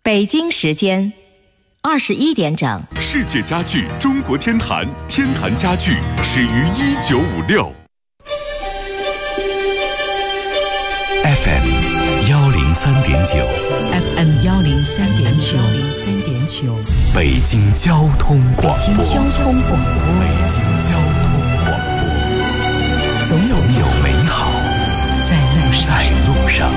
北京时间21点整。 世界家具中国天坛，天坛家具始于1956。 FM 103.9 FM 103.9 北京交通广播。 北京交通广播。总有美好在路上。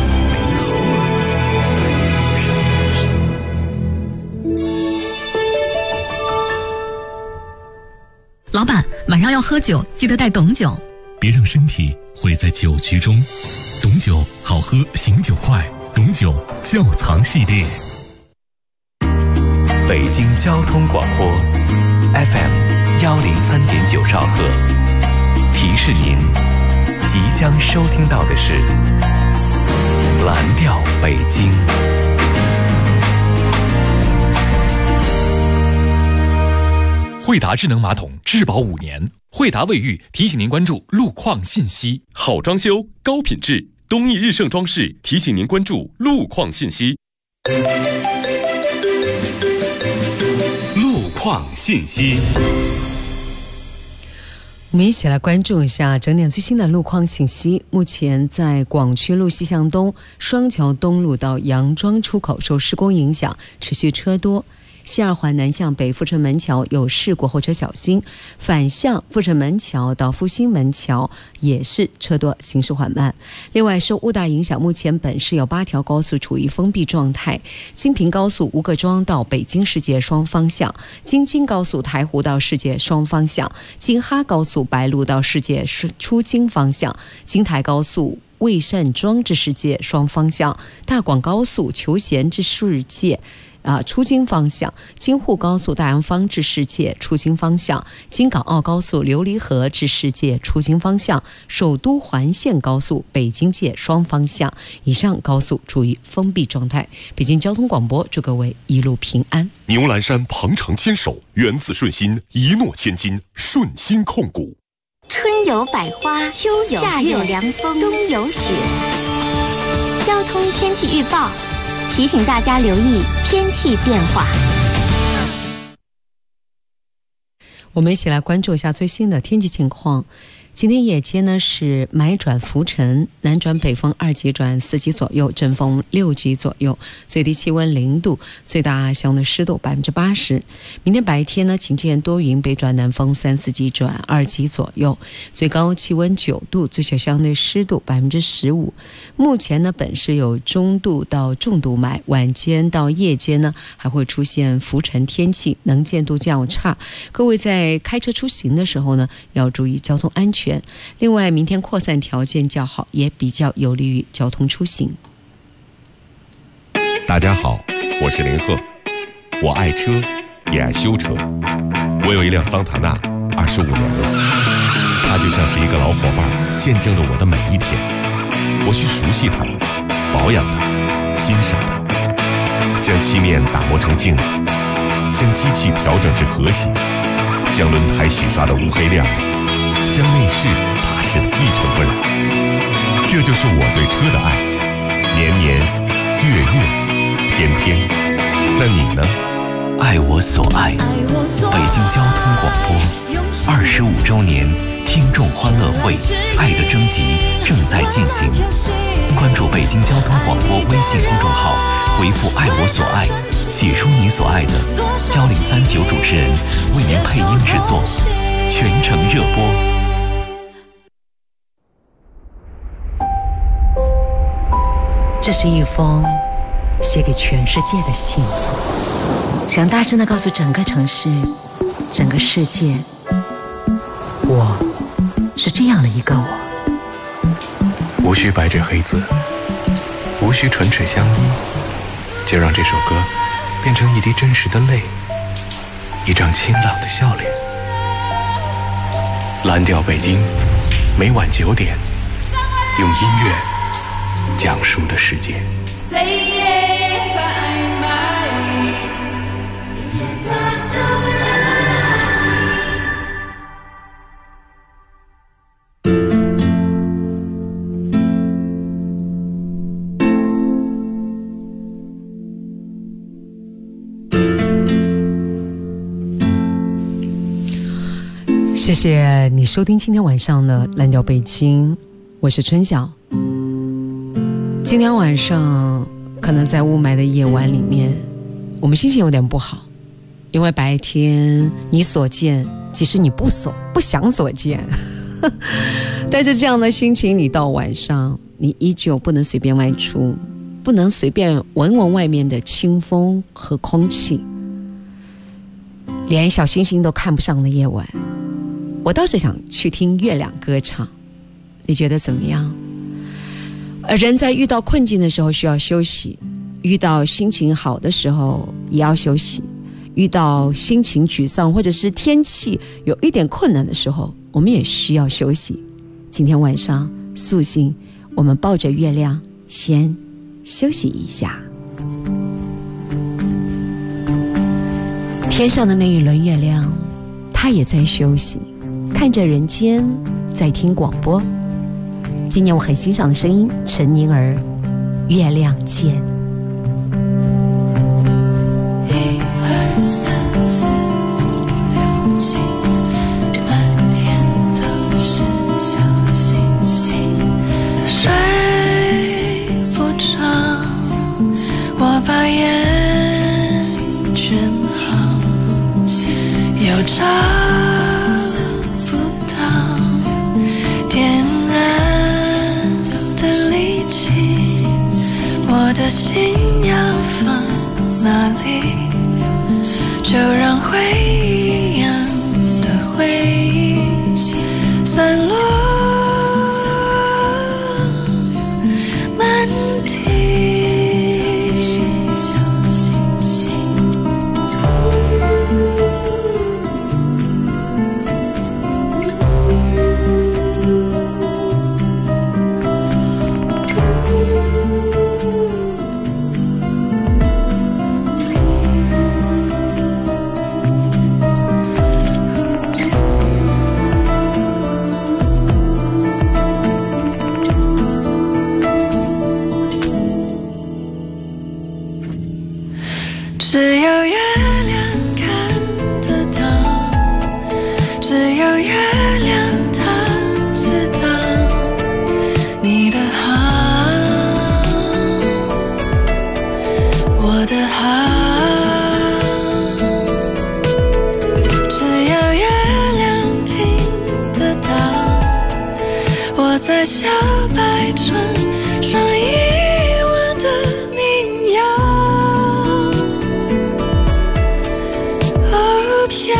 老板，晚上要喝酒，记得带董酒。 别让身体毁在酒局中。董酒好喝，醒酒快。董酒窖藏系列。 北京交通广播 FM 103.9兆赫。提示您，即将收听到的是蓝调北京。 惠达智能马桶质保5年。惠达卫浴提醒您关注路况信息。 好装修，高品质，东益日盛装饰提醒您关注路况信息。路况信息。 我们一起来关注一下整点最新的路况信息。目前在广渠路西向东双桥东路到杨庄出口受施工影响，持续车多。西二环南向北阜成门桥有事故，后车小心。反向阜成门桥到复兴门桥也是车多，行驶缓慢。另外，受雾大影响，目前本市有8条高速处于封闭状态：京平高速吴各庄到北京世界双方向，京津高速台湖到世界双方向，京哈高速白鹿到世界出京方向，京台高速蔚善庄至世界双方向，大广高速求贤至世界出京方向，京沪高速大洋坊至世界出京方向，京港澳高速琉璃河至世界出京方向，首都环线高速北京界双方向。以上高速处于封闭状态。北京交通广播祝各位一路平安。 牛栏山鹏程牵手，源自顺心，一诺千金，顺心控股。 春有百花，秋有夏有凉风，冬有雪。交通天气预报提醒大家留意天气变化。 我们一起来关注一下最新的天气情况。今天夜间呢是霾转浮沉，南转北风2级转4级左右，阵风6级左右，最低气温0度，最大相对湿度80%。明天白天呢晴间多云，北转南风3、4级转2级左右，最高气温9度，最小相对湿度15%。目前呢本市有中度到重度霾，晚间到夜间呢还会出现浮尘天气，能见度较差。各位在开车出行的时候呢要注意交通安全。另外，明天扩散条件较好，也比较有利于交通出行。 大家好，我是林鹤，我爱车，也爱修车。我有一辆桑塔纳，25年了，它就像是一个老伙伴，见证了我的每一天。我去熟悉它，保养它，欣赏它，将漆面打磨成镜子，将机器调整至和谐，将轮胎洗刷得乌黑亮丽，将内饰擦拭得一尘不染。这就是我对车的爱，年年月月天天。那你呢？ 爱我所爱，北京交通广播25周年听众欢乐会爱的征集正在进行。关注北京交通广播微信公众号，回复爱我所爱，写出你所爱的，1039主持人为您配音制作，全程热播。 这是一封写给全世界的信，想大声地告诉整个城市，整个世界，我是这样的一个我。 无需白纸黑字，无需唇齿相依，就让这首歌变成一滴真实的泪，一张清朗的笑脸。蓝调北京，每晚9点，用音乐讲述的世界。 谢谢你收听今天晚上的蓝调北京，我是春晓。今天晚上可能在雾霾的夜晚里面，我们心情有点不好，因为白天你所见其实你不想所见带着这样的心情，你到晚上你依旧不能随便外出，不能随便闻外面的清风和空气，连小星星都看不上的夜晚，我倒是想去听月亮歌唱，你觉得怎么样？人在遇到困境的时候需要休息，遇到心情好的时候也要休息，遇到心情沮丧或者是天气有一点困难的时候，我们也需要休息。今天晚上素心，我们抱着月亮先休息一下。天上的那一轮月亮，它也在休息，看着人间，在听广播。今年我很欣赏的声音，陈宁儿，《月亮见》。 1、2、3、4、5、6、7，满天都是小星星。睡不着，我把眼圈好，又找不到点燃我的心要放哪里？就让回忆一样的回忆散落满地。只有月亮看得到，只有月亮它知道你的好，我的好。只有月亮听得到我在小白船上一晚的民谣。飘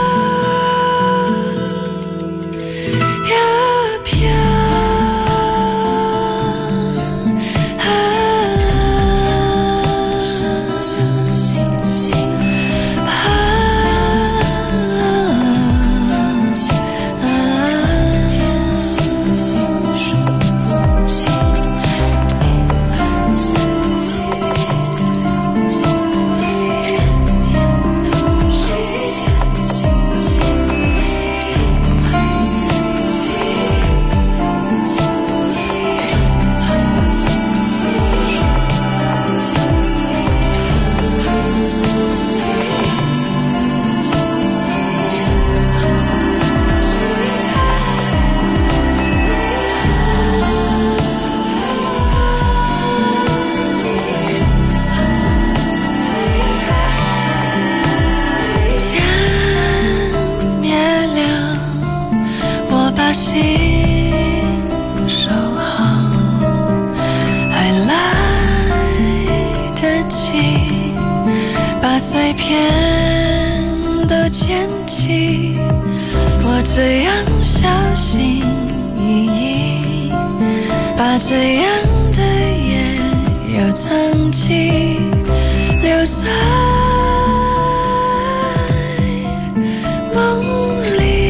呀飘，碎片都捡起，我这样小心翼翼，把这样的夜又藏起，留在梦里。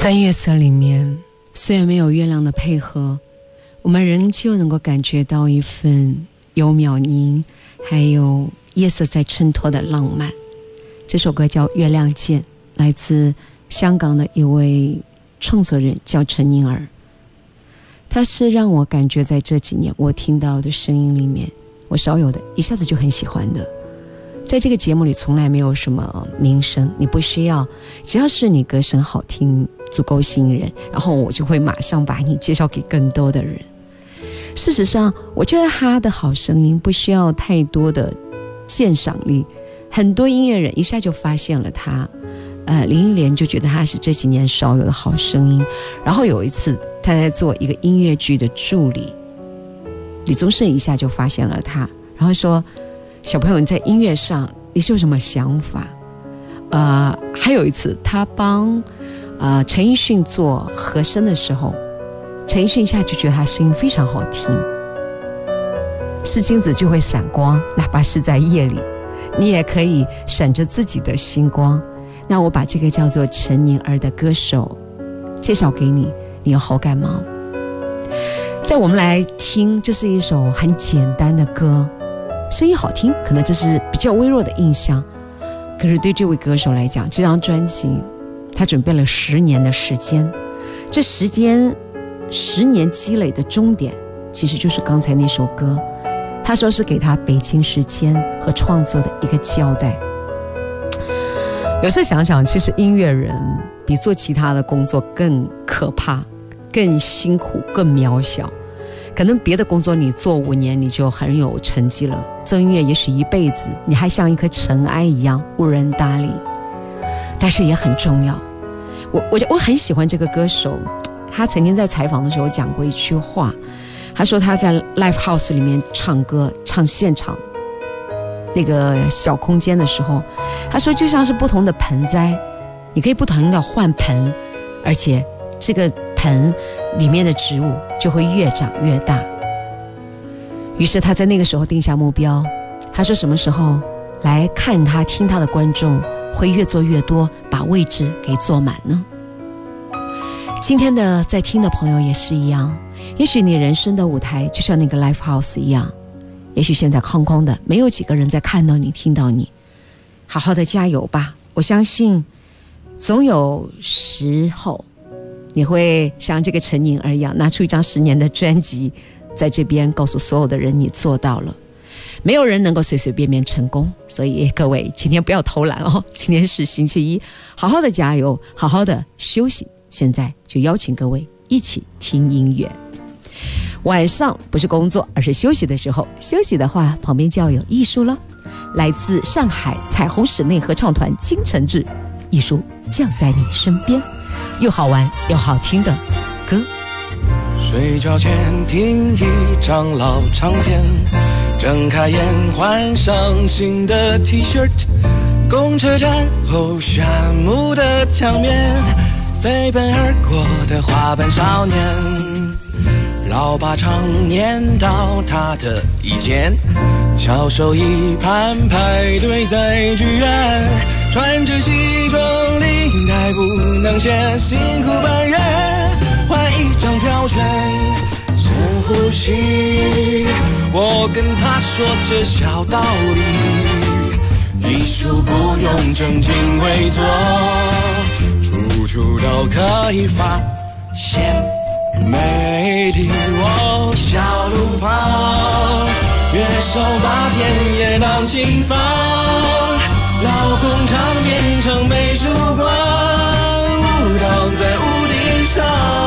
在月色里面，虽然没有月亮的配合，我们仍旧能够感觉到一份有渺宁还有夜色在衬托的浪漫。这首歌叫《月亮见》，来自香港的一位创作人叫陈宁儿。他是让我感觉在这几年我听到的声音里面，我少有的一下子就很喜欢的。在这个节目里从来没有什么名声，你不需要，只要是你歌声好听，足够吸引人，然后我就会马上把你介绍给更多的人。事实上，我觉得他的好声音不需要太多的鉴赏力，很多音乐人一下就发现了他。林忆莲就觉得他是这几年少有的好声音。然后有一次他在做一个音乐剧的助理，李宗盛一下就发现了他，然后说，小朋友你在音乐上你是有什么想法？还有一次他帮陈奕迅做和声的时候，陈奕迅一下就觉得他声音非常好听，是金子就会闪光，哪怕是在夜里你也可以闪着自己的星光。那我把这个叫做陈宁儿的歌手介绍给你，你有好感吗？在我们来听，这是一首很简单的歌，声音好听，可能这是比较微弱的印象，可是对这位歌手来讲，这张专辑他准备了10年的时间，这10年积累的终点其实就是刚才那首歌。他说是给他北京时间和创作的一个交代。有时想想，其实音乐人比做其他的工作更可怕，更辛苦，更渺小。可能别的工作你做5年你就很有成绩了，做音乐也许一辈子你还像一颗尘埃一样无人搭理，但是也很重要。我很喜欢这个歌手，他曾经在采访的时候讲过一句话，他说他在 live house 里面唱歌，唱现场那个小空间的时候，他说就像是不同的盆栽，你可以不停的换盆，而且这个盆里面的植物就会越长越大。于是他在那个时候定下目标，他说什么时候来看他听他的观众会越做越多，把位置给坐满呢？今天的在听的朋友也是一样，也许你人生的舞台就像那个 live house 一样，也许现在空空的，没有几个人在看到你听到你，好好的加油吧。我相信总有时候你会像这个陈宁儿一样，拿出一张10年的专辑，在这边告诉所有的人你做到了。没有人能够随随便便成功，所以各位今天不要偷懒哦，今天是星期一，好好的加油，好好的休息。现在就邀请各位一起听音乐。晚上不是工作，而是休息的时候，休息的话旁边就要有艺术了。来自上海彩虹室内合唱团金承志，艺术就在你身边，又好玩又好听的歌。 睡觉前听一张老唱片，睁开眼换上新的 T 恤，公车站后炫目的墙面，飞奔而过的花瓣少年，老爸常念叨他的意见，翘首一排排队在剧院，穿着西装领带不能歇，辛苦半月换一张票券，深呼吸，我跟他说这小道理，艺术不用正襟危坐，处处都可以发现美丽。我小路旁乐手把田野当琴房，老工厂变成美术馆，舞蹈在屋顶上，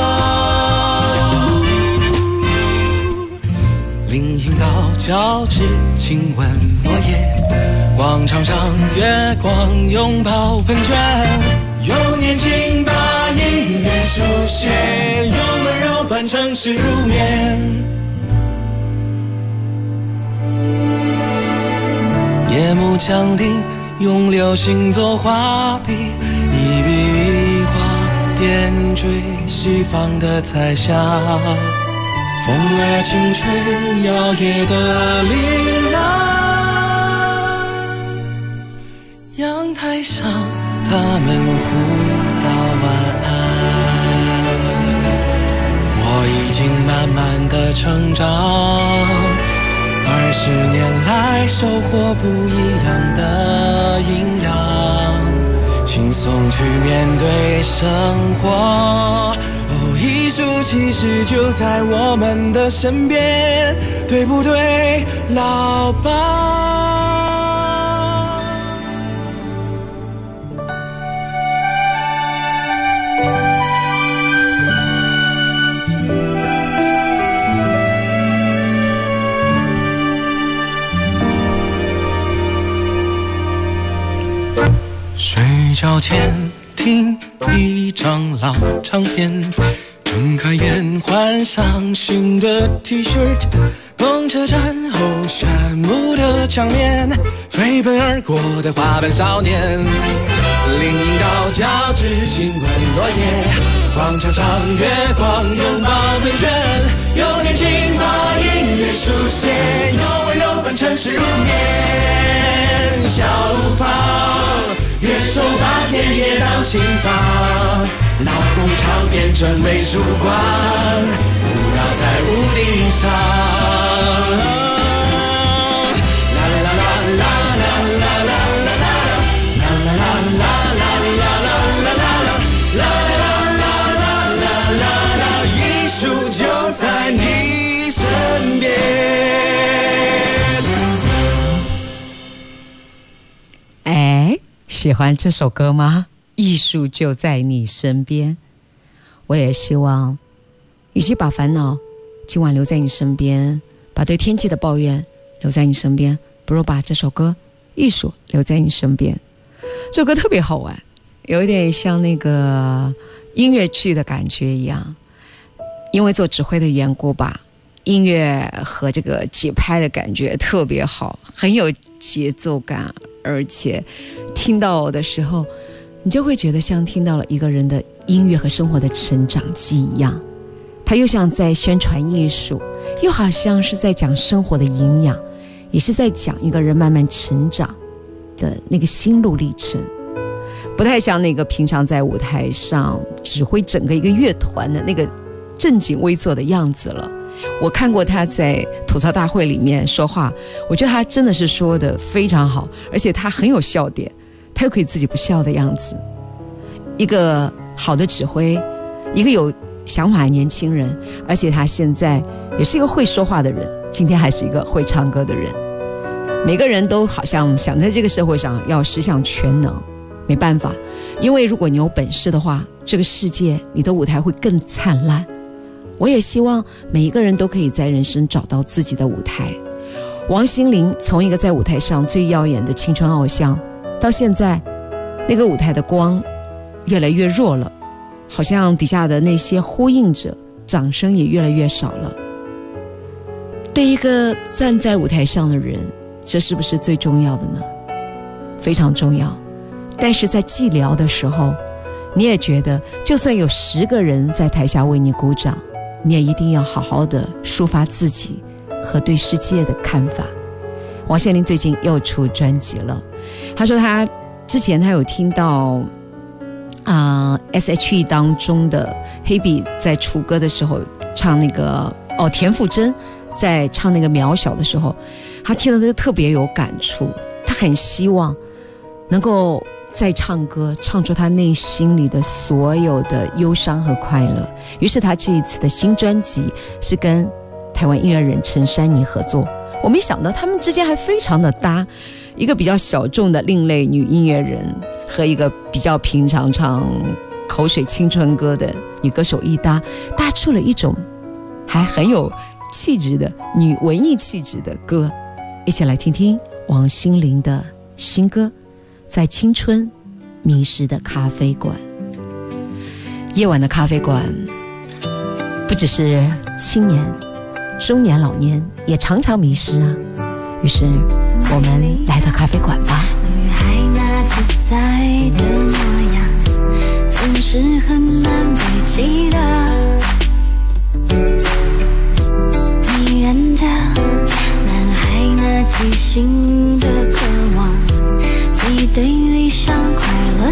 林荫道交织亲吻落叶，广场上月光拥抱喷泉，用年轻把音乐书写，用温柔伴城市入眠。夜幕降临，用流星做画笔，一笔一画点缀西方的彩霞。风儿轻吹摇曳的铃铛，阳台上他们互道晚安。 成长。20年来收获不一样的营养，轻松去面对生活。艺术其实就在我们的身边，对不对，老爸？睡觉前听一张老唱片，睁开眼换上新的 T-shirt， 公车站后炫目的墙面，飞奔而过的花瓣少年，林荫道交织亲吻落叶，广场上月光拥抱对卷，有年轻把音乐书写，有温柔伴城市入眠，小路旁乐手把田野当琴房，老工厂变成美术馆，舞蹈在屋顶上。啦啦啦啦啦啦啦啦啦啦啦啦啦啦啦，艺术就在你身边。 喜欢这首歌吗？艺术就在你身边。我也希望与其把烦恼今晚留在你身边，把对天气的抱怨留在你身边，不如把这首歌艺术留在你身边。这首歌特别好玩，有一点像那个音乐剧的感觉一样，因为做指挥的缘故吧，音乐和这个节拍的感觉特别好，很有节奏感，而且听到的时候你就会觉得像听到了一个人的音乐和生活的成长记一样，它又像在宣传艺术，又好像是在讲生活的营养，也是在讲一个人慢慢成长的那个心路历程，不太像那个平常在舞台上指挥整个一个乐团的那个正襟危坐的样子了。我看过他在吐槽大会里面说话，我觉得他真的是说的非常好，而且他很有笑点，他又可以自己不笑的样子。一个好的指挥，一个有想法的年轻人，而且他现在也是一个会说话的人，今天还是一个会唱歌的人。每个人都好像想在这个社会上要十项全能，没办法，因为如果你有本事的话，这个世界你的舞台会更灿烂。我也希望每一个人都可以在人生找到自己的舞台。王心凌从一个在舞台上最耀眼的青春偶像，到现在那个舞台的光越来越弱了，好像底下的那些呼应者掌声也越来越少了。对一个站在舞台上的人，这是不是最重要的呢？非常重要。但是在寂寥的时候，你也觉得就算有10个人在台下为你鼓掌，你也一定要好好的抒发自己和对世界的看法。王心凌最近又出专辑了，他说他之前他有听到SHE 当中的黑笔在出歌的时候唱那个田馥甄在唱那个渺小的时候，他听了就特别有感触，他很希望能够在唱歌唱出他内心里的所有的忧伤和快乐。于是他这一次的新专辑是跟台湾音乐人陈珊妮合作，我没想到他们之间还非常的搭，一个比较小众的另类女音乐人和一个比较平常唱口水青春歌的女歌手一搭出了一种还很有气质的女文艺气质的歌。一起来听听王心凌的新歌，在青春迷失的咖啡馆。夜晚的咖啡馆不只是青年、中年、老年也常常迷失啊。于是我们来到咖啡馆吧。 女孩那自在的模样，总是很难被记得，迷人的男孩那即兴的渴望，你对理想快乐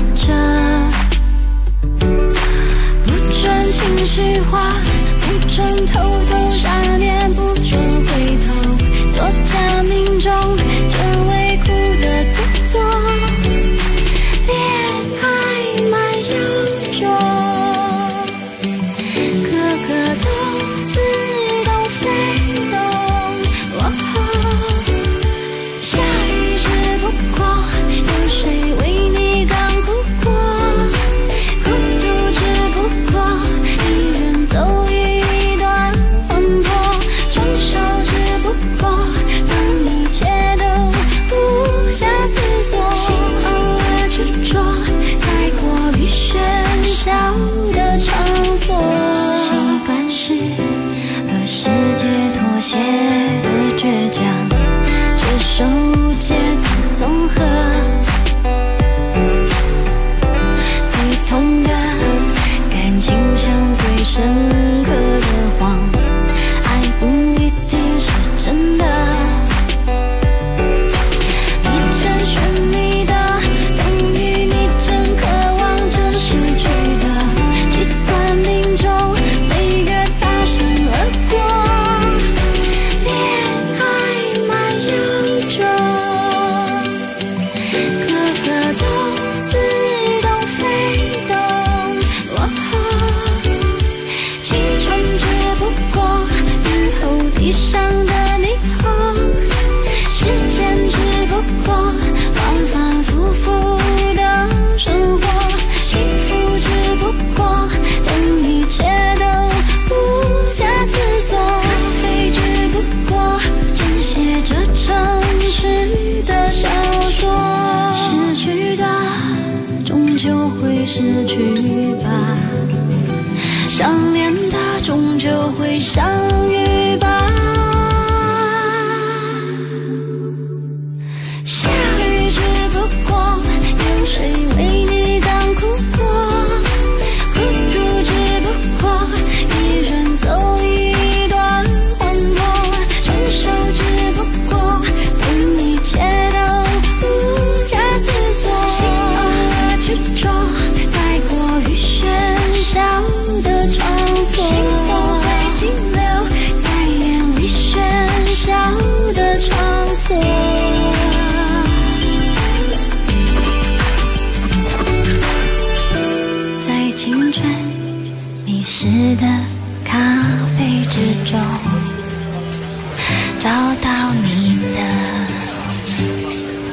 着，不准情绪化，不准偷偷闪电， 小的场所，习惯是和世界妥协的倔强，接受解的综合，最痛的感情像最深刻的谎，爱不一定是真的。失去吧，想念的终究会相遇吧。下雨只不过有谁为你刚哭过，孤独只不过一人走一段荒漠，承受只不过等一切都不假思索，心和执着小的场所，行走会停留在眼里喧嚣的场所，在青春迷失的咖啡之中找到你的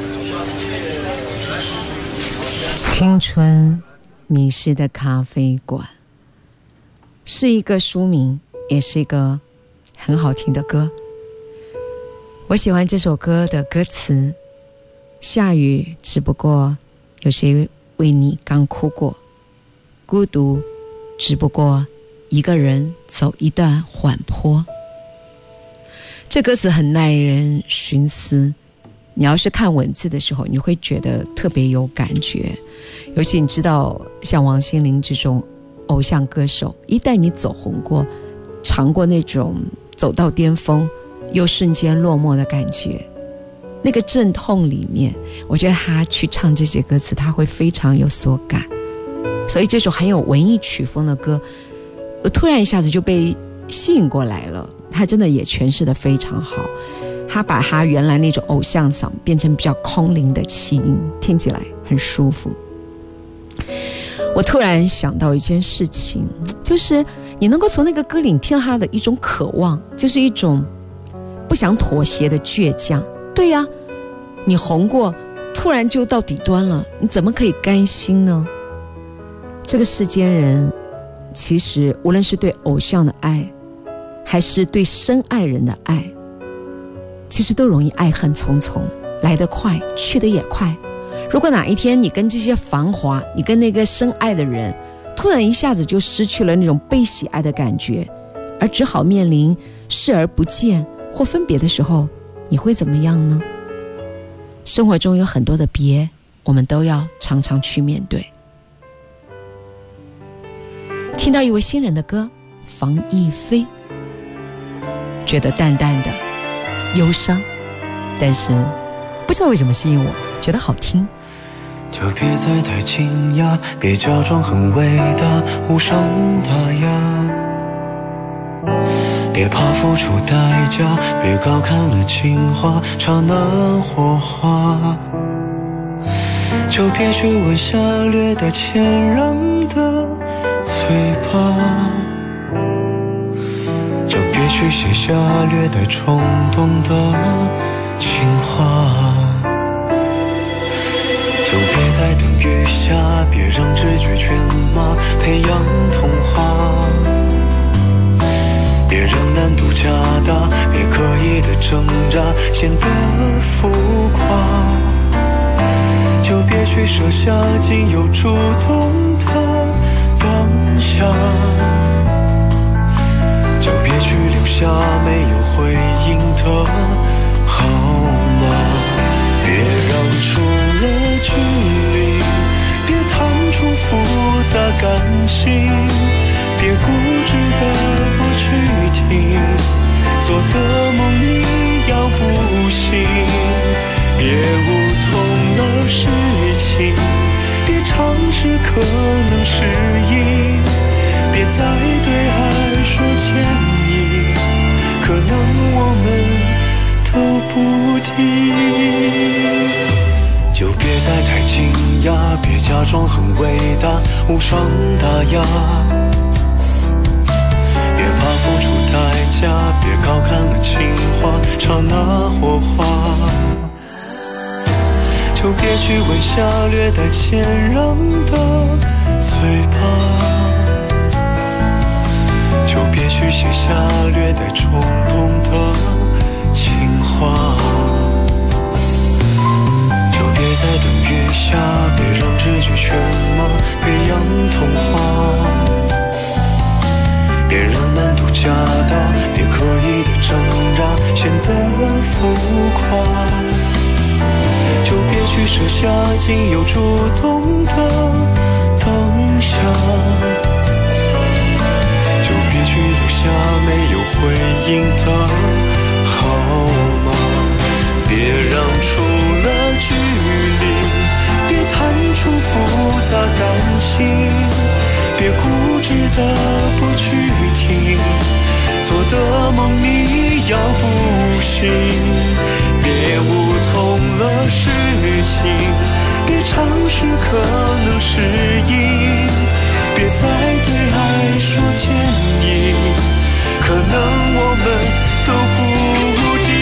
青春迷失的咖啡馆，是一个书名，也是一个很好听的歌。我喜欢这首歌的歌词，下雨只不过有谁为你刚哭过，孤独只不过一个人走一段缓坡。这歌词很耐人寻思，你要是看文字的时候，你会觉得特别有感觉。尤其你知道像王心凌这种偶像歌手，一旦你走红过，尝过那种走到巅峰又瞬间落寞的感觉，那个阵痛里面，我觉得他去唱这些歌词，他会非常有所感。所以这首很有文艺曲风的歌，我突然一下子就被吸引过来了。他真的也诠释得非常好，他把他原来那种偶像嗓变成比较空灵的气音，听起来很舒服。我突然想到一件事情，就是你能够从那个歌里听到他的一种渴望，就是一种不想妥协的倔强。对呀，你红过，突然就到底端了，你怎么可以甘心呢？这个世间人，其实无论是对偶像的爱，还是对深爱人的爱，其实都容易爱恨匆匆，来得快，去得也快。如果哪一天你跟这些繁华，你跟那个深爱的人突然一下子就失去了那种被喜爱的感觉，而只好面临视而不见或分别的时候，你会怎么样呢？生活中有很多的别，我们都要常常去面对。听到一位新人的歌，房亦非，觉得淡淡的忧伤，但是不知道为什么吸引我，觉得好听。 就别再太惊讶，别假装很伟大，无伤大雅。别怕付出代价，别高看了情话，刹那火花。就别去吻下掠的谦让的嘴巴，就别去写下略带冲动的情话。就别再等雨下，别让直觉犬马培养童话。别让难度加大，别刻意的挣扎显得浮夸。就别去设下仅有主动的感性，别固执的不去听，做的梦你要不醒，别无痛了事情，别尝试可能适应，别再对爱说歉意，可能我们都不听。就别再太惊讶，别假装很伟大，无伤大雅，别怕付出代价，别高看了情话，刹那火花。就别去问下略带谦让的嘴巴，就别去写下略带冲动的情话。就别再等雨下，别让直觉犬马培养童话，别让难度加大，别刻意的挣扎显得浮夸。就别去设下仅有主动的当下，就别去留下没有回应的号码。别让出了距离，别弹出复杂感情，别固执的不去听，做的梦你要不醒，别无痛了事情，别尝试可能适应，别再对爱说歉意，可能我们都不定。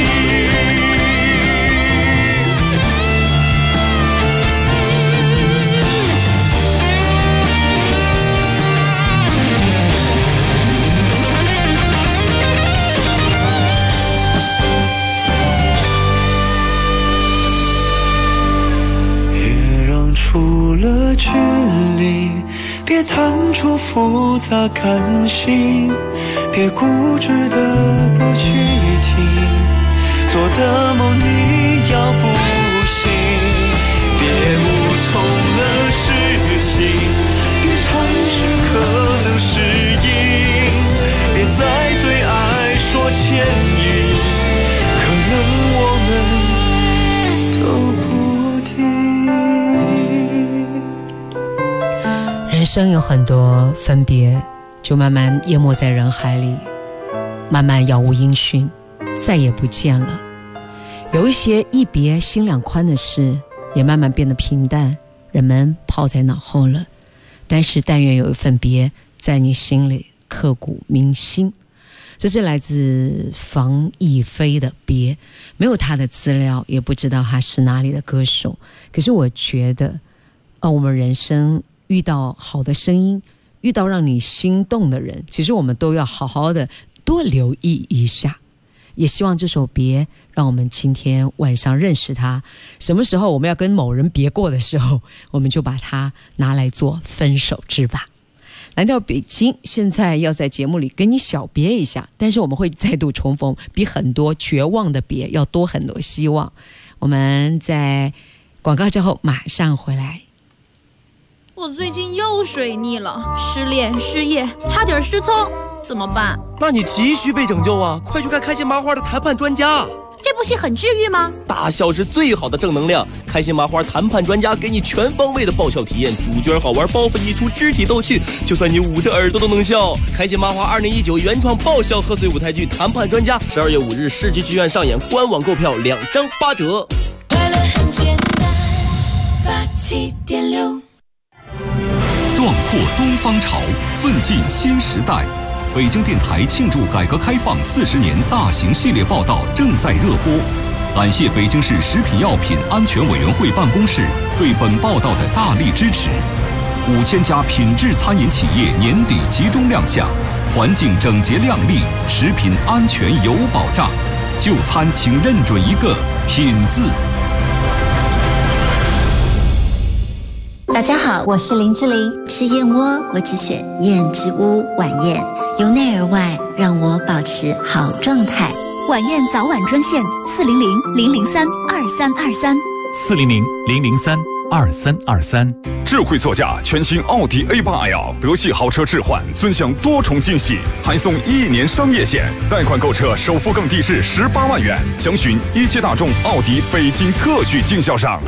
出了距离，别弹出复杂感性，别固执的不去听，做的梦你要不醒，别无痛的事情，别尝试可能适应，别再对爱说歉意，可能我们都不听。 人生有很多分别，就慢慢淹没在人海里，慢慢杳无音讯，再也不见了。有一些一别心两宽的事，也慢慢变得平淡，人们抛在脑后了。但是但愿有一份别，在你心里刻骨铭心。这是来自房亦非的别，没有他的资料，也不知道他是哪里的歌手。可是我觉得我们人生遇到好的声音，遇到让你心动的人，其实我们都要好好的多留意一下。也希望这首别让我们今天晚上认识他，什么时候我们要跟某人别过的时候，我们就把它拿来做分手之吧。来到北京，现在要在节目里跟你小别一下，但是我们会再度重逢，比很多绝望的别要多很多希望。我们在广告之后马上回来。 我最近又水逆了，失恋失业，差点失聪，怎么办？ 那你急需被拯救啊！快去看开心麻花的谈判专家。 这部戏很治愈吗？ 大笑是最好的正能量，开心麻花谈判专家给你全方位的爆笑体验，主角好玩，包袱一出，肢体逗趣，就算你捂着耳朵都能笑。开心麻花2019原创爆笑贺岁舞台剧《谈判专家》，12月5日世纪剧院上演，官网购票2张8折。 快乐很简单，87.6。 壮阔东方潮，奋进新时代。北京电台庆祝改革开放40年大型系列报道正在热播，感谢北京市食品药品安全委员会办公室对本报道的大力支持。5000家品质餐饮企业年底集中亮相，环境整洁亮丽，食品安全有保障。就餐请认准一个品字。 大家好，我是林志玲。吃燕窝，我只选燕之屋晚宴，由内而外让我保持好状态。 晚宴早晚专线400-003-2323，400-003-2323。 2323。 智慧座驾全新奥迪 A8L 德系豪车置换，尊享多重惊喜，还送1年商业险，贷款购车首付更低至18万元。详询一汽大众奥迪北京特许经销商。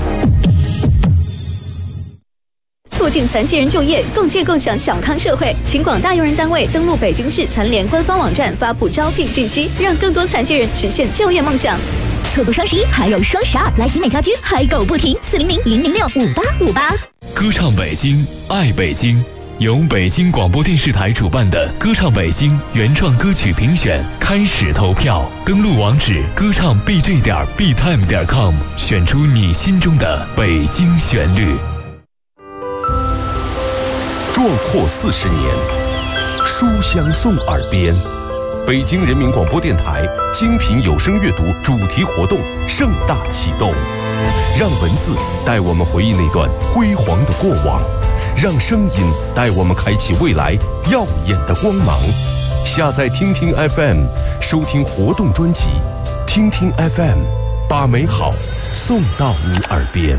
促进残疾人就业，共建共享小康社会，请广大用人单位登录北京市残联官方网站发布招聘信息，让更多残疾人实现就业梦想。 错过双11还有双12，来集美家居嗨购不停，400-006-5858。 歌唱北京，爱北京，由北京广播电视台主办的歌唱北京原创歌曲评选开始投票，登录网址歌唱 bj.btime.com， 选出你心中的北京旋律。 壮阔40年，书香送耳边。北京人民广播电台精品有声阅读主题活动盛大启动，让文字带我们回忆那段辉煌的过往，让声音带我们开启未来耀眼的光芒。下载听听 FM， 收听活动专辑，听听 FM， 把美好送到你耳边。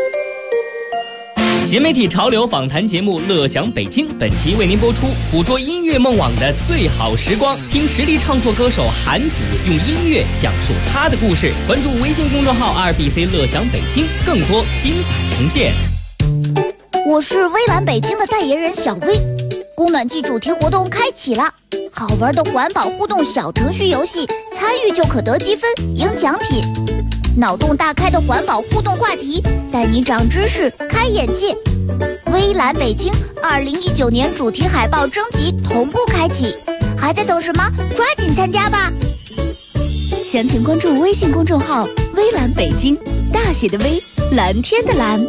新媒体潮流访谈节目《乐享北京》本期为您播出，捕捉音乐梦网的最好时光，听实力唱作歌手韩子用音乐讲述他的故事。关注微信公众号 2BC 乐享北京，更多精彩呈现。 我是微蓝北京的代言人小薇，供暖季主题活动开启了，好玩的环保互动小程序游戏，参与就可得积分赢奖品。脑洞大开的环保互动话题，带你长知识开眼界。微蓝北京2019年主题海报征集同步开启，还在等什么？抓紧参加吧！详情关注微信公众号微蓝北京，大写的微，蓝天的蓝。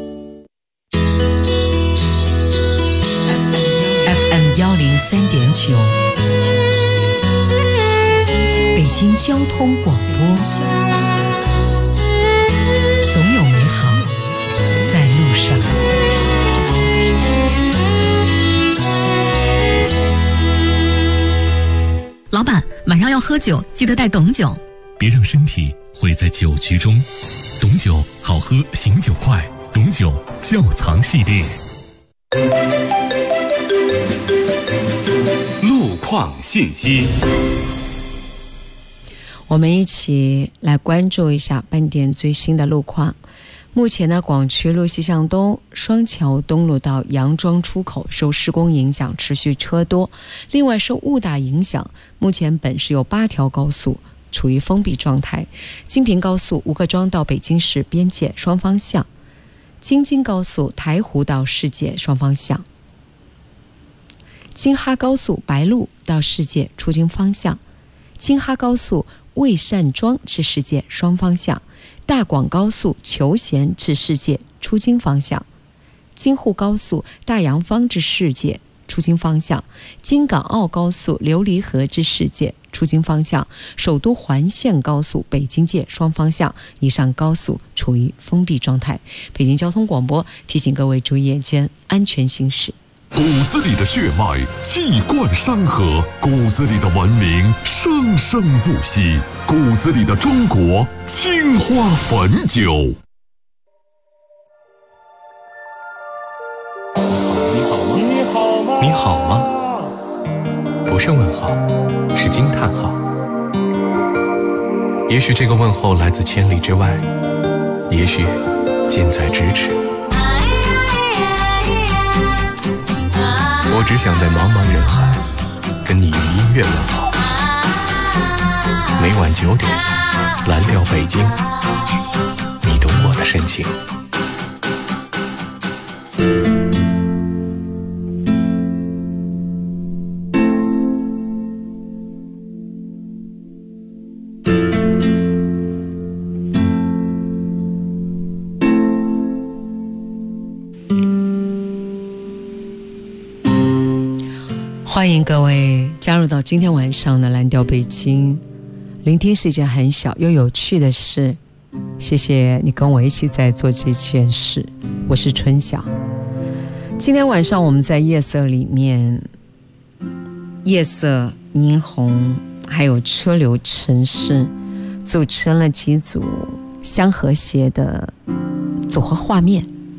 FM 103.9，北京交通广播。总有美好在路上。 老板，晚上要喝酒，记得带懂酒。 别让身体毁在酒局中。懂酒好喝，醒酒快。懂酒窖藏系列。 路况信息。 我们一起来关注一下半点最新的路况。目前呢，广渠路西向东双桥东路到杨庄出口受施工影响持续车多，另外受雾大影响，目前本市有8条高速处于封闭状态。京平高速吴各庄到北京市边界双方向，京津高速台湖到世界双方向，京哈高速白鹿到世界出京方向，京哈高速魏善庄至世界双方向，大广高速求贤至世界出京方向，京沪高速大洋坊至世界出京方向，京港澳高速琉璃河至世界出京方向，首都环线高速北京界双方向以上高速处于封闭状态。北京交通广播提醒各位注意夜间安全行驶。 骨子里的血脉气贯山河，骨子里的文明生生不息，骨子里的中国青花汾酒。 你好吗？你好吗？不是问号，是惊叹号。也许这个问候来自千里之外，也许近在咫尺。我只想在茫茫人海跟你用音乐问好。每晚9点，蓝调北京，你懂我的深情。 欢迎各位加入到今天晚上的蓝调北京。聆听是一件很小又有趣的事，谢谢你跟我一起在做这件事。我是春晓。今天晚上我们在夜色里面，夜色霓虹还有车流城市组成了几组相和谐的组合画面。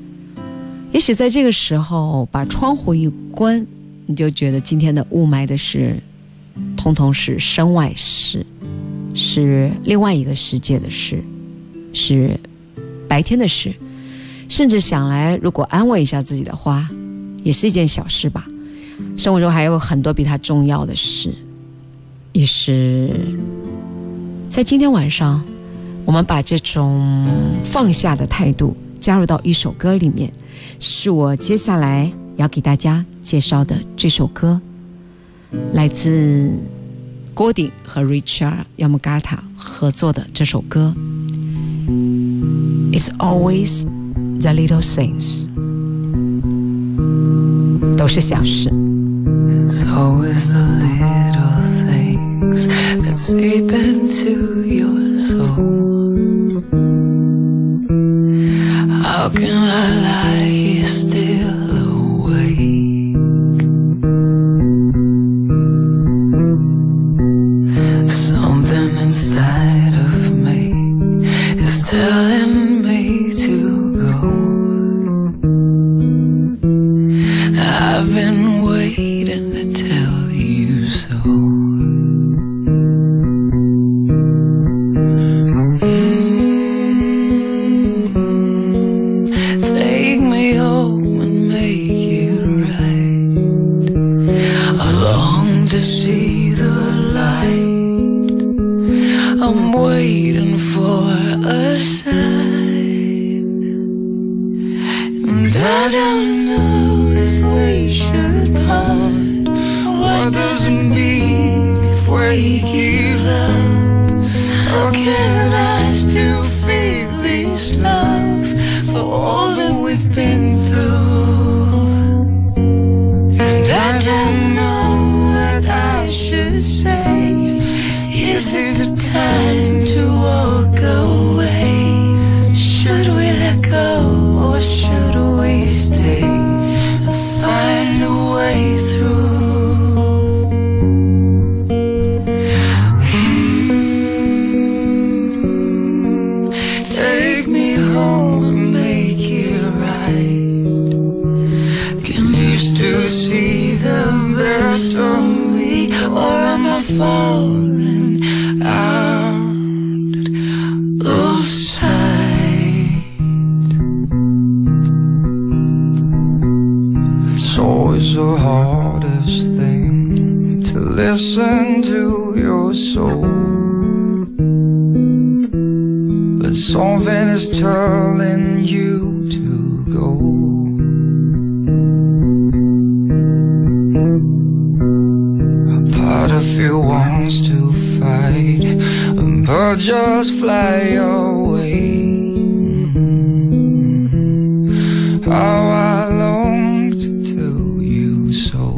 也许在这个时候把窗户一关，你就觉得今天的雾霾的事通通是身外事，是另外一个世界的事，是白天的事。甚至想来如果安慰一下自己的话，也是一件小事吧。生活中还有很多比它重要的事。也是在今天晚上，我们把这种放下的态度加入到一首歌里面，是我接下来要给大家介绍的这首歌，来自郭顶和 Richard Yamagata 合作的这首歌 It's always the little things， 都是小事。 It's always the little things that seep into your soul. How can I lie here still awake? Something inside of me is telling me to go. I've been waiting to tell you so. Take me home and make it right. I long to see the light. I'm waiting for a sign, and I don't know if we should part. What does it mean if we give up? How can I still feel this love for all that we've been through? And I don't know what I should say. Is it the time to walk away? Should we let go or should we stay and find a way through? Take me home and make it right. Can you still see the best of me, or am I falling out of sight? It's always the hardest thing to listen to your soul, but something is telling you to go. A part of you wants to fight, but just fly away. How I long to tell you so.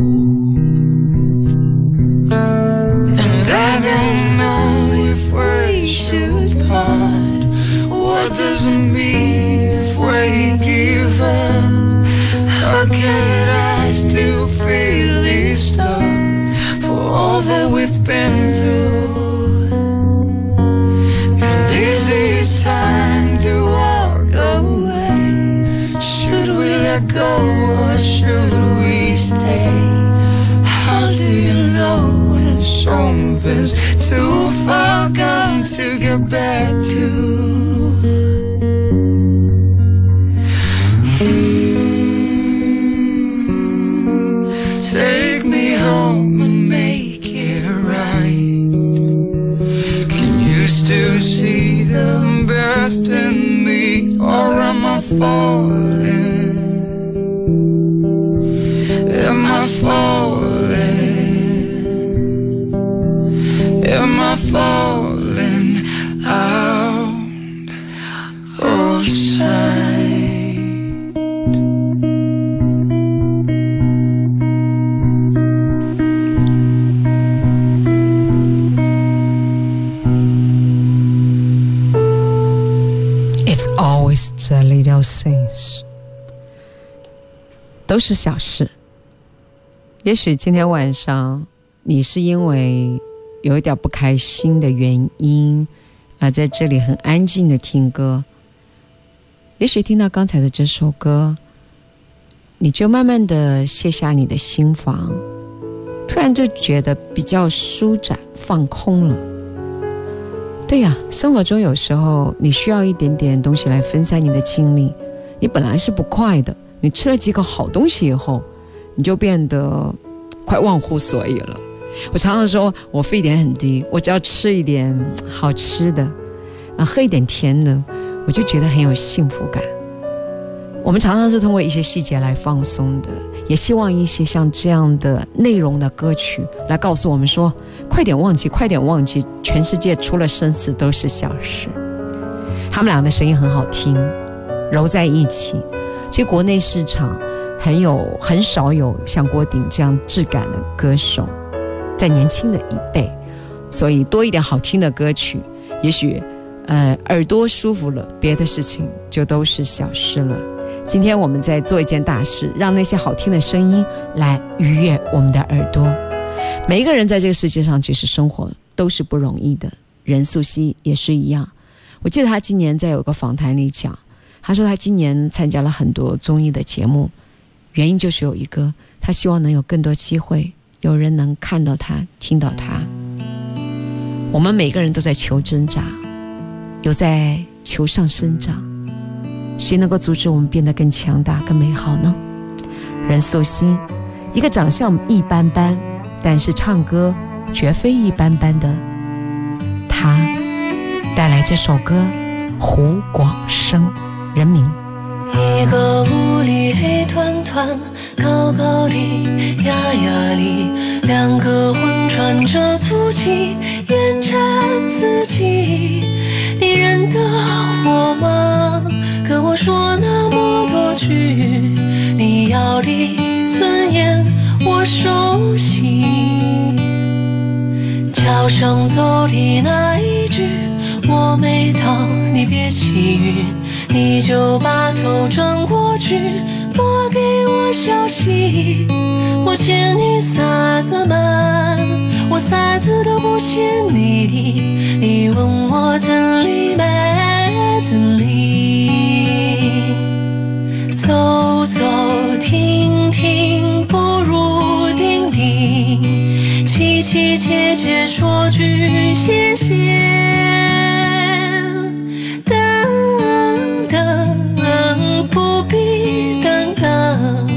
And I don't know if we should part. What does it mean if we give up? How can I still feel this love for all that we've been through? And is it time to walk away? Should we let go or should we stay? How do you know when something's too far gone to get back to? Take me home and make it right. Can you still see the best in me, or am I falling? Am I falling? Am I falling out of sight? It's always the little things， 都是小事。也许今天晚上你是因为有一点不开心的原因而在这里很安静的听歌，也许听到刚才的这首歌你就慢慢的卸下你的心防，突然就觉得比较舒展放空了。对呀，生活中有时候你需要一点点东西来分散你的精力，你本来是不快的，你吃了几口好东西以后，你就变得快忘乎所以了。我常常说我沸点很低，我只要吃一点好吃的喝一点甜的，我就觉得很有幸福感。我们常常是通过一些细节来放松的，也希望一些像这样的内容的歌曲来告诉我们说，快点忘记，快点忘记，全世界除了生死都是小事。他们俩的声音很好听，揉在一起。其实国内市场很少有像郭顶这样质感的歌手，在年轻的一辈，所以多一点好听的歌曲，也许耳朵舒服了，别的事情就都是小事了。今天我们在做一件大事，让那些好听的声音来愉悦我们的耳朵。每一个人在这个世界上其实生活都是不容易的，任素汐也是一样。我记得他今年在有个访谈里讲，他说他今年参加了很多综艺的节目，原因就是有一个，他希望能有更多机会，有人能看到他，听到他。我们每个人都在求挣扎，有在求上生长，谁能够阻止我们变得更强大更美好呢？任素汐，一个长相一般般，但是唱歌绝非一般般的她，带来这首歌《胡广生》，人名。 一个屋里黑团团，高高里压压里，两个魂穿着足迹，烟尘四季。你认得我吗？跟我说那么多句，你要里尊严我熟悉。桥上走的那一句我没到，你别起晕，你就把头转过去，莫给我消息。我欠你啥子嘛？我啥子都不欠你的，你问我真理没真理？走走停停不如定定，凄凄切切说句谢谢。不必等等，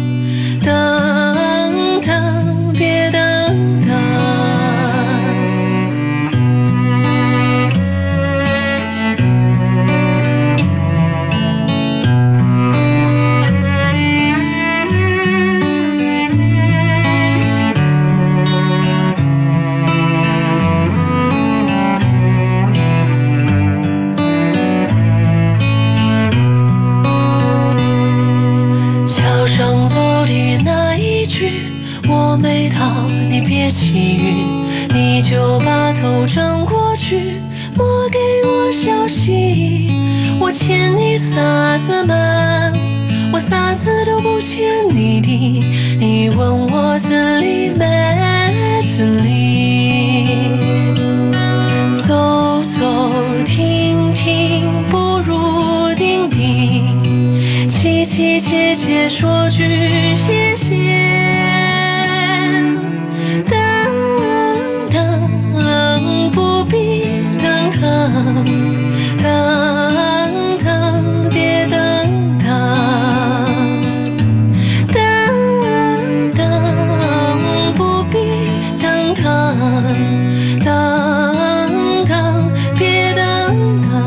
等等，别等等。我没逃，你别起晕，你就把头转过去，莫给我消息。我欠你啥子嘛？我啥子都不欠你的，你问我真理没真理？走走停停不如定定，凄凄切切说句谢谢。不必等等，等等，别等等，等等，不必等等，等等，别等等。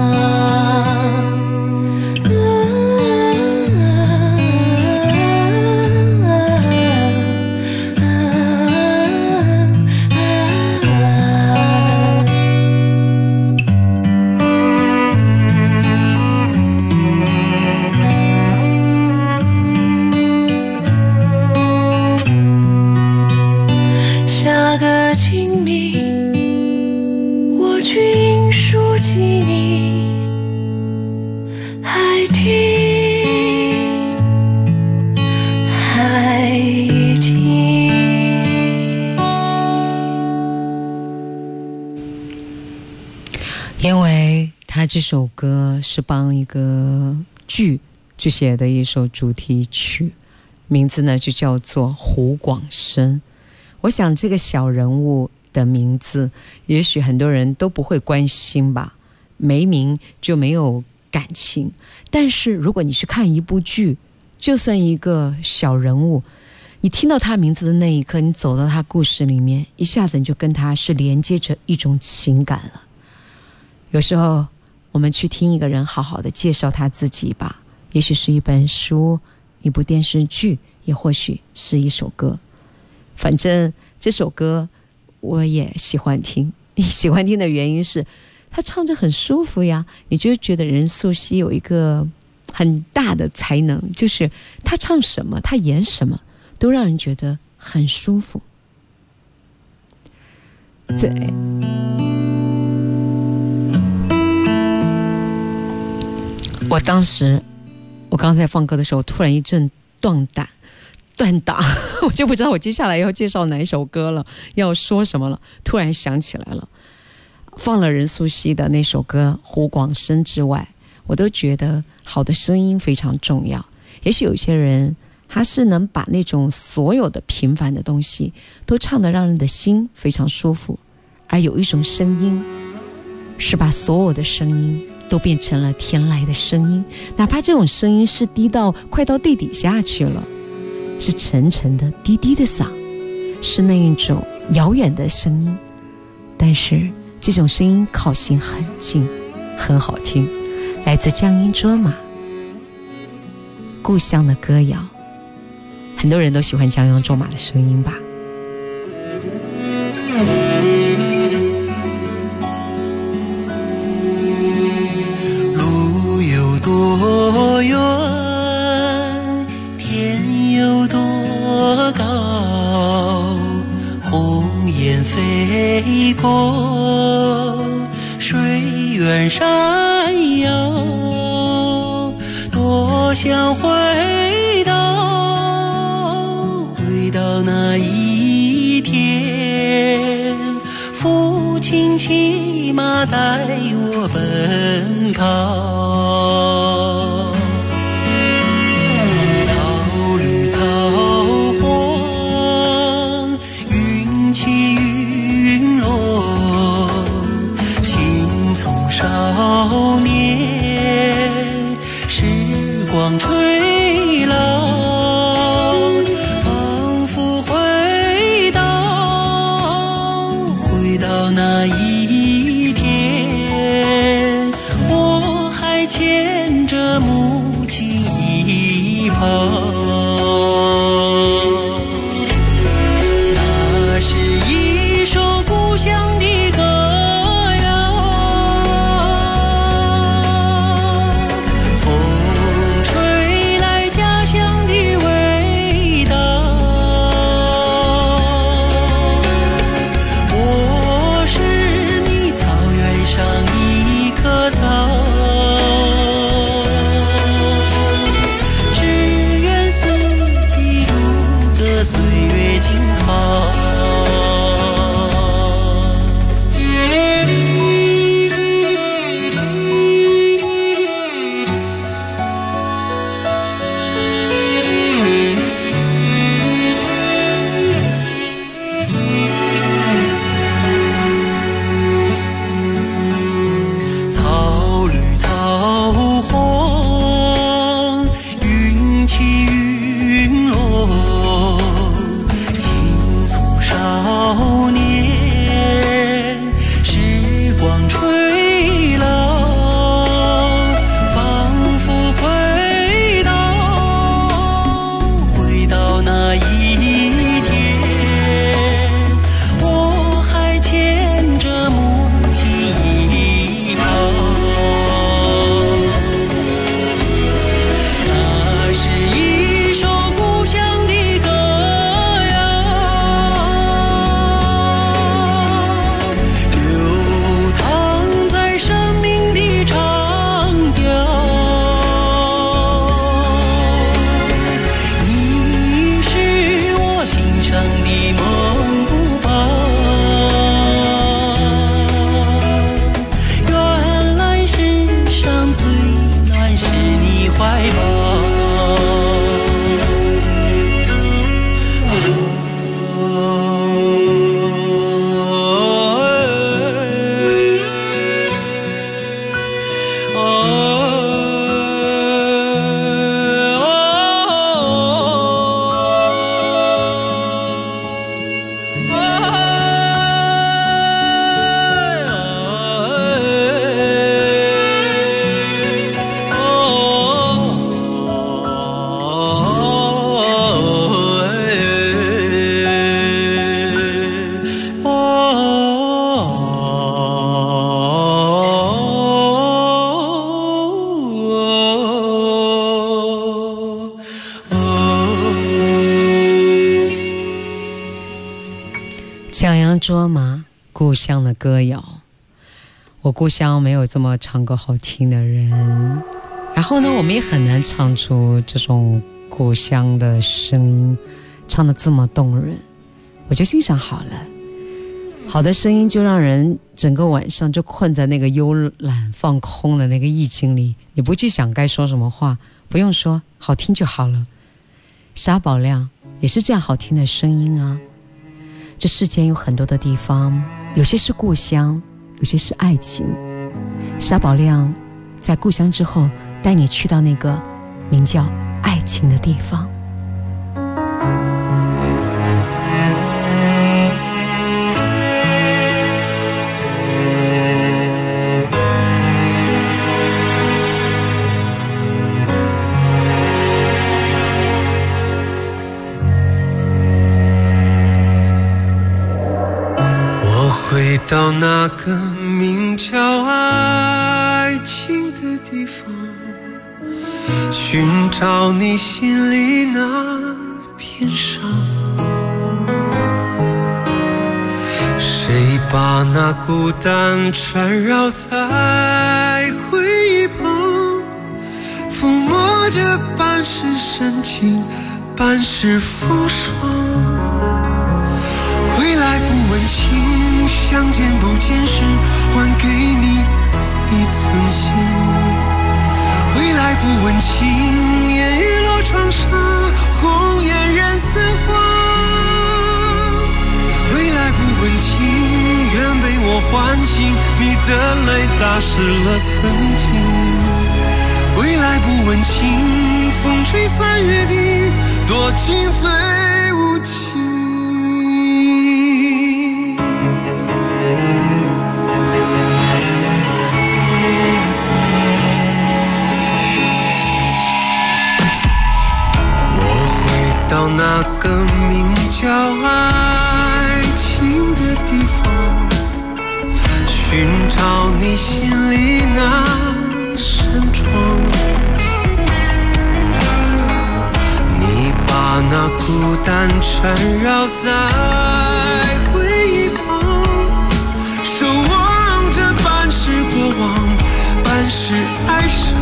因为他这首歌是帮一个剧去写的一首主题曲， 名字呢就叫做胡广生。我想这个小人物的名字也许很多人都不会关心吧，没名就没有感情。但是如果你去看一部剧，就算一个小人物，你听到他名字的那一刻，你走到他故事里面，一下子你就跟他是连接着一种情感了。有时候我们去听一个人好好的介绍他自己吧，也许是一本书，一部电视剧，也或许是一首歌。反正这首歌我也喜欢听，喜欢听的原因是他唱着很舒服呀，你就觉得任素汐有一个很大的才能，就是他唱什么他演什么都让人觉得很舒服。我刚才放歌的时候突然一阵断档我就不知道我接下来要介绍哪一首歌了，要说什么了，突然想起来了。放了任素汐的那首歌胡广生之外，我都觉得好的声音非常重要。也许有些人他是能把那种所有的平凡的东西都唱得让人的心非常舒服，而有一种声音是把所有的声音都变成了天籁的声音，哪怕这种声音是低到快到地底下去了，是沉沉的低低的嗓，是那一种遥远的声音，但是这种声音靠心很近，很好听。来自江阴卓玛，故乡的歌谣。很多人都喜欢江阴卓玛的声音吧。 路有多远，天有多高，鸿雁飞过，水远山遥，多想回到那一天，父亲骑马带我奔跑，草绿草黄，云起云落，青葱少年，时光吹老，那一天，我还牵着母亲一跑，那是一首故乡的歌谣，风吹来家乡的味道，上一棵草，只愿四季如歌，岁月静好。 蒋扬卓玛，故乡的歌谣。我故乡没有这么唱歌好听的人，然后呢，我们也很难唱出这种故乡的声音，唱得这么动人。我就心想好了，好的声音就让人整个晚上就困在那个慵懒放空的那个意境里，你不去想该说什么话，不用说，好听就好了。沙宝亮也是这样好听的声音啊。这世间有很多的地方，有些是故乡，有些是爱情。沙宝亮在故乡之后带你去到那个名叫爱情的地方。 回到那个名叫爱情的地方，寻找你心里那片伤。谁把那孤单缠绕在回忆旁，抚摸着半是深情，半是风霜。回来不问情，相见不见时，还给你一寸心。回来不问情，烟雨落窗纱，红颜染色花。回来不问情，愿被我唤醒，你的泪打湿了曾经。归来不问情，风吹散约定，多情最无情。到那个名叫爱情的地方，寻找你心里那扇窗。你把那孤单缠绕在回忆旁，守望着半是过往，半是哀伤。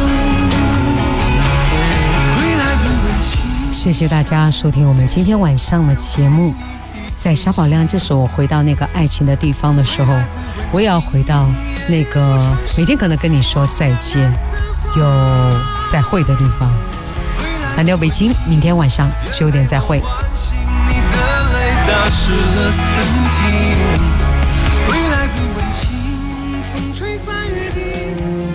谢谢大家收听我们今天晚上的节目。在沙宝亮这首我回到那个爱情的地方的时候，我也要回到那个每天可能跟你说再见又再会的地方。蓝调北京，明天晚上9点再会。 你的泪打湿了曾经，归来不问情，风吹散约定。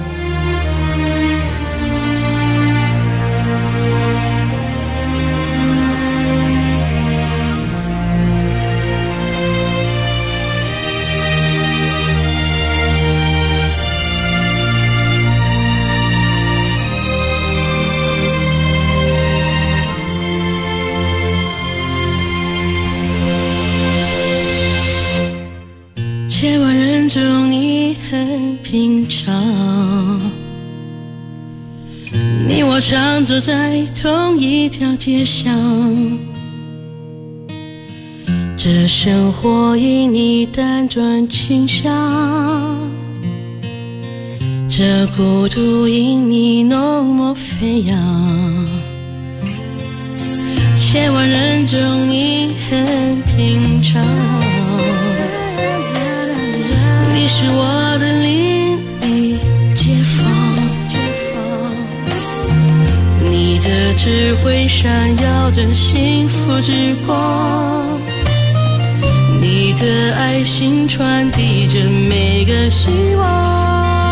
千万人中你很平常，你我常走在同一条街上，这生活因你单转倾向，这孤独因你浓墨飞扬。千万人中你很平常，你是我的邻里街坊，你的智慧闪耀着幸福之光，你的爱心传递着每个希望。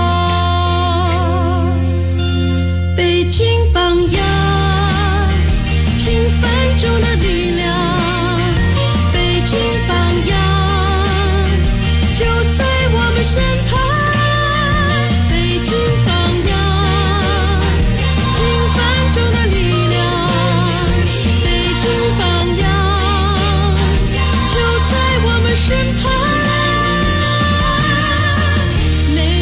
北京榜样，平凡中的力量，北京榜样就在我们身旁。北京榜样，平凡中的力量，北京榜样就在我们身旁。每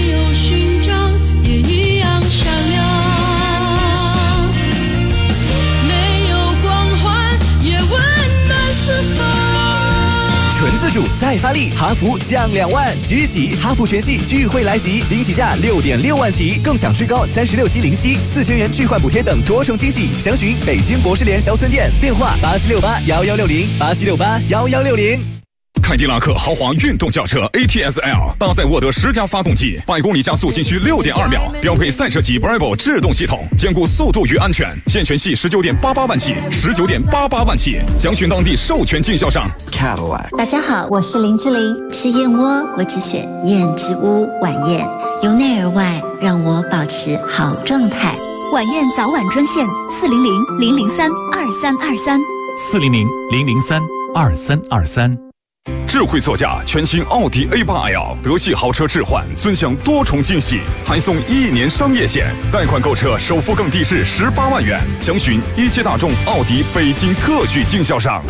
纯自主再发力，哈弗降2万，即日起哈弗全系聚会来袭，惊喜价6.6万起，更享最高36期零息，4000元置换补贴等多重惊喜。详询北京博士联小村店，电话87681160，87681160。 凯迪拉克豪华运动轿车 ATS-L 搭载沃德10加发动机，100公里加速仅需6.2秒，标配赛车级 Bravo 制动系统，兼顾速度与安全。现全系19.88万起，19.88万起，详询当地授权经销商。 Cadillac。大家好，我是林志玲。吃燕窝，我只选燕之屋晚宴，由内而外让我保持好状态。 晚宴早晚专线 400-003-2323。400-003-2323。 智慧座驾全新奥迪 A8L 德系豪车置换，尊享多重惊喜，还送1年商业险，贷款购车首付更低至18万元。详询一汽大众奥迪北京特许经销商。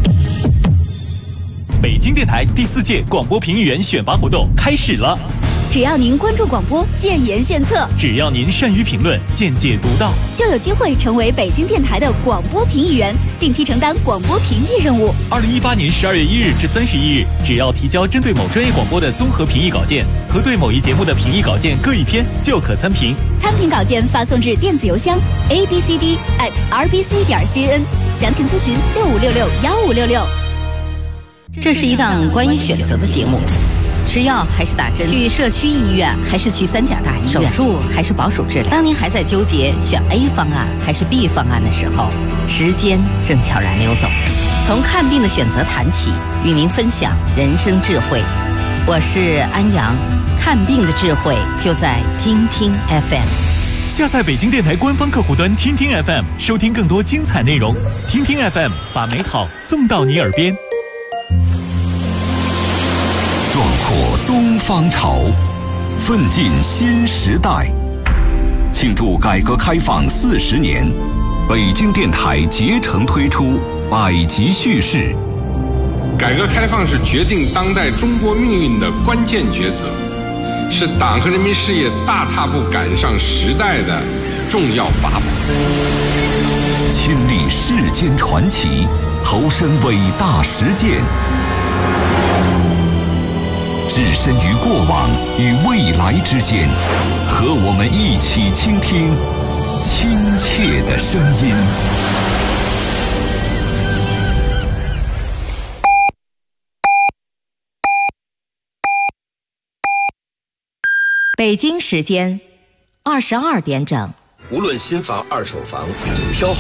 北京电台第4届广播评议员选拔活动开始了。 只要您关注广播，建言献策； 只要您善于评论，见解独到， 就有机会成为北京电台的广播评议员，定期承担广播评议任务。 2018年12月1日至31日，只要提交针对某专业广播的综合评议稿件和对某一节目的评议稿件各1篇，就可参评。 参评稿件发送至电子邮箱 abcd@rbc.cn， 详情咨询65661566。 这是一档关于选择的节目。吃药还是打针？去社区医院还是去3甲大医院？手术还是保守治疗？当您还在纠结选 A 方案还是 B 方案的时候，时间正悄然溜走。从看病的选择谈起，与您分享人生智慧。我是安阳，看病的智慧就在听听 FM。 下载北京电台官方客户端听听 FM， 收听更多精彩内容。听听 FM， 把美好送到你耳边。 壮阔东方潮，奋进新时代。庆祝改革开放40年，北京电台竭诚推出百集叙事。 改革开放是决定当代中国命运的关键抉择，是党和人民事业大踏步赶上时代的重要法宝。 亲历世间传奇，投身伟大实践。置身于过往与未来之间，和我们一起倾听亲切的声音。 北京时间22点整。 无论新房、二手房，挑好